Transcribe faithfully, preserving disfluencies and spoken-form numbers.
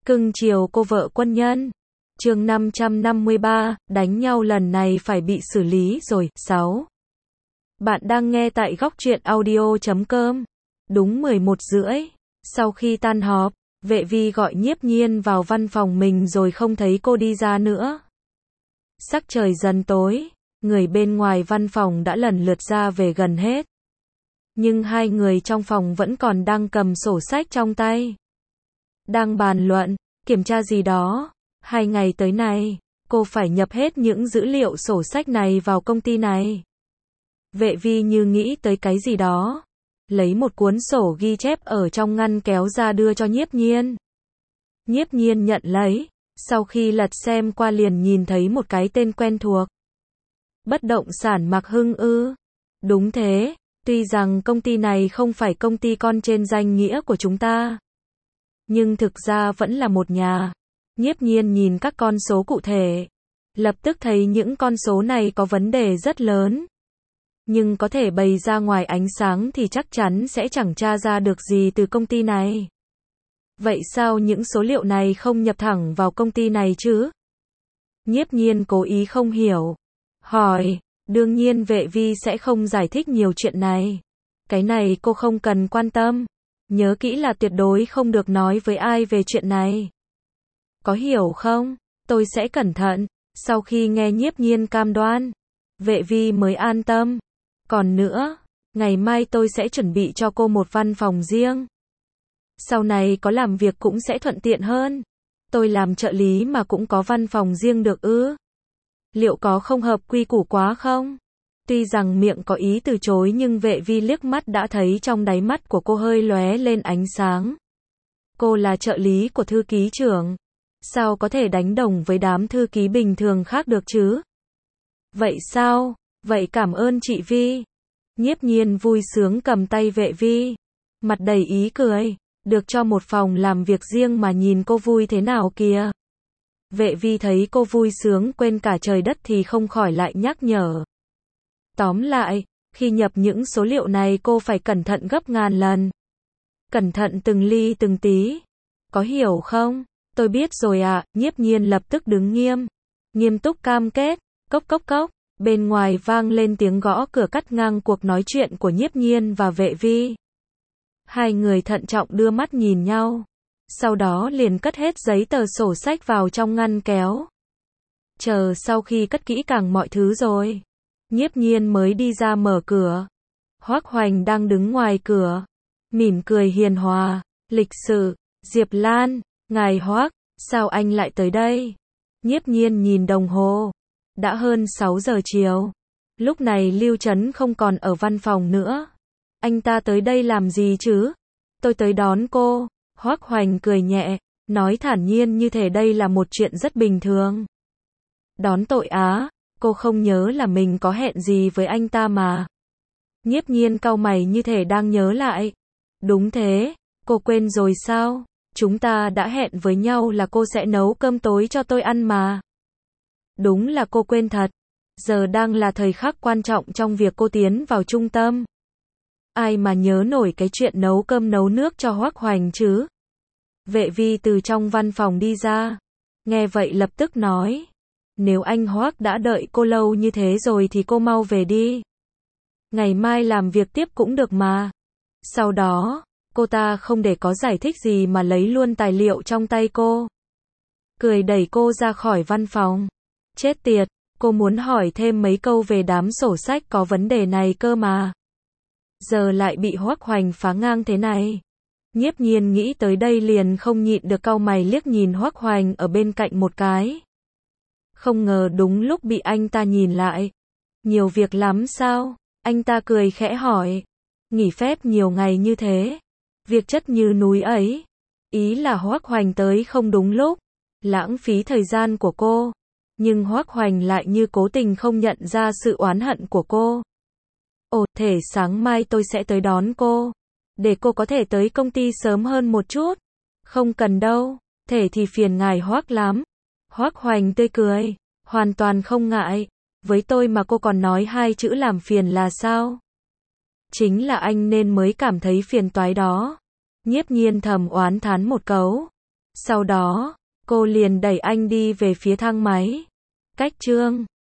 Cưng chiều cô vợ quân nhân. Chương năm trăm năm mươi ba, đánh nhau lần này phải bị xử lý rồi. sáu. Bạn đang nghe tại góc truyện audio chấm com. Đúng mười một rưỡi, sau khi tan họp, Vệ Vi gọi Nhiếp Nhiên vào văn phòng mình rồi không thấy cô đi ra nữa. Sắc trời dần tối, người bên ngoài văn phòng đã lần lượt ra về gần hết. Nhưng hai người trong phòng vẫn còn đang cầm sổ sách trong tay. Đang bàn luận, kiểm tra gì đó. Hai ngày tới này, cô phải nhập hết những dữ liệu sổ sách này vào công ty này. Vệ Vi như nghĩ tới cái gì đó. Lấy một cuốn sổ ghi chép ở trong ngăn kéo ra đưa cho Nhiếp Nhiên. Nhiếp Nhiên nhận lấy, sau khi lật xem qua liền nhìn thấy một cái tên quen thuộc. Bất động sản Mạc Hưng ư? Đúng thế, tuy rằng công ty này không phải công ty con trên danh nghĩa của chúng ta, nhưng thực ra vẫn là một nhà. Nhiếp Nhiên nhìn các con số cụ thể, lập tức thấy những con số này có vấn đề rất lớn. Nhưng có thể bày ra ngoài ánh sáng thì chắc chắn sẽ chẳng tra ra được gì từ công ty này. Vậy sao những số liệu này không nhập thẳng vào công ty này chứ? Nhiếp Nhiên cố ý không hiểu. Hỏi, đương nhiên Vệ Vi sẽ không giải thích nhiều chuyện này. Cái này cô không cần quan tâm. Nhớ kỹ là tuyệt đối không được nói với ai về chuyện này. Có hiểu không? Tôi sẽ cẩn thận. Sau khi nghe Nhiếp Nhiên cam đoan, Vệ Vi mới an tâm. Còn nữa, ngày mai tôi sẽ chuẩn bị cho cô một văn phòng riêng. Sau này có làm việc cũng sẽ thuận tiện hơn. Tôi làm trợ lý mà cũng có văn phòng riêng được ư? Liệu có không hợp quy củ quá không? Tuy rằng miệng có ý từ chối nhưng Vệ Vi liếc mắt đã thấy trong đáy mắt của cô hơi lóe lên ánh sáng. Cô là trợ lý của thư ký trưởng. Sao có thể đánh đồng với đám thư ký bình thường khác được chứ? Vậy sao? Vậy cảm ơn chị Vi. Nhiếp Nhiên vui sướng cầm tay Vệ Vi, mặt đầy ý cười. Được cho một phòng làm việc riêng mà nhìn cô vui thế nào kìa. Vệ Vi thấy cô vui sướng quên cả trời đất thì không khỏi lại nhắc nhở. Tóm lại, khi nhập những số liệu này cô phải cẩn thận gấp ngàn lần. Cẩn thận từng ly từng tí. Có hiểu không? Tôi biết rồi ạ. À. Nhiếp Nhiên lập tức đứng nghiêm. Nghiêm túc cam kết. Cốc cốc cốc. Bên ngoài vang lên tiếng gõ cửa cắt ngang cuộc nói chuyện của Nhiếp Nhiên và Vệ Vi. Hai người thận trọng đưa mắt nhìn nhau. Sau đó liền cất hết giấy tờ sổ sách vào trong ngăn kéo. Chờ sau khi cất kỹ càng mọi thứ rồi, Nhiếp Nhiên mới đi ra mở cửa. Hoắc Hoành đang đứng ngoài cửa, mỉm cười hiền hòa, lịch sự. Diệp Lan, ngài Hoắc, sao anh lại tới đây? Nhiếp Nhiên nhìn đồng hồ. Đã hơn sáu giờ chiều. Lúc này Lưu Trấn không còn ở văn phòng nữa. Anh ta tới đây làm gì chứ? Tôi tới đón cô. Hoắc Hoành cười nhẹ, nói thản nhiên như thể đây là một chuyện rất bình thường. Đón tội á? Cô không nhớ là mình có hẹn gì với anh ta mà. Nhiếp Nhiên cau mày như thể đang nhớ lại. Đúng thế, cô quên rồi sao? Chúng ta đã hẹn với nhau là cô sẽ nấu cơm tối cho tôi ăn mà. Đúng là cô quên thật. Giờ đang là thời khắc quan trọng trong việc cô tiến vào trung tâm. Ai mà nhớ nổi cái chuyện nấu cơm nấu nước cho Hoắc Hoành chứ? Vệ Vi từ trong văn phòng đi ra. Nghe vậy lập tức nói. Nếu anh Hoắc đã đợi cô lâu như thế rồi thì cô mau về đi. Ngày mai làm việc tiếp cũng được mà. Sau đó, cô ta không để có giải thích gì mà lấy luôn tài liệu trong tay cô. Cười đẩy cô ra khỏi văn phòng. Chết tiệt, cô muốn hỏi thêm mấy câu về đám sổ sách có vấn đề này cơ mà. Giờ lại bị Hoắc Hoành phá ngang thế này. Nhiếp Nhiên nghĩ tới đây liền không nhịn được cau mày liếc nhìn Hoắc Hoành ở bên cạnh một cái. Không ngờ đúng lúc bị anh ta nhìn lại. Nhiều việc lắm sao? Anh ta cười khẽ hỏi. Nghỉ phép nhiều ngày như thế. Việc chất như núi ấy. Ý là Hoắc Hoành tới không đúng lúc. Lãng phí thời gian của cô. Nhưng Hoắc Hoành lại như cố tình không nhận ra sự oán hận của cô. Ồ, thể sáng mai tôi sẽ tới đón cô. Để cô có thể tới công ty sớm hơn một chút. Không cần đâu, thể thì phiền ngài Hoắc lắm. Hoắc Hoành tươi cười, hoàn toàn không ngại. Với tôi mà cô còn nói hai chữ làm phiền là sao? Chính là anh nên mới cảm thấy phiền toái đó. Nhiếp Nhiên thầm oán thán một câu. Sau đó, cô liền đẩy anh đi về phía thang máy. Cách chương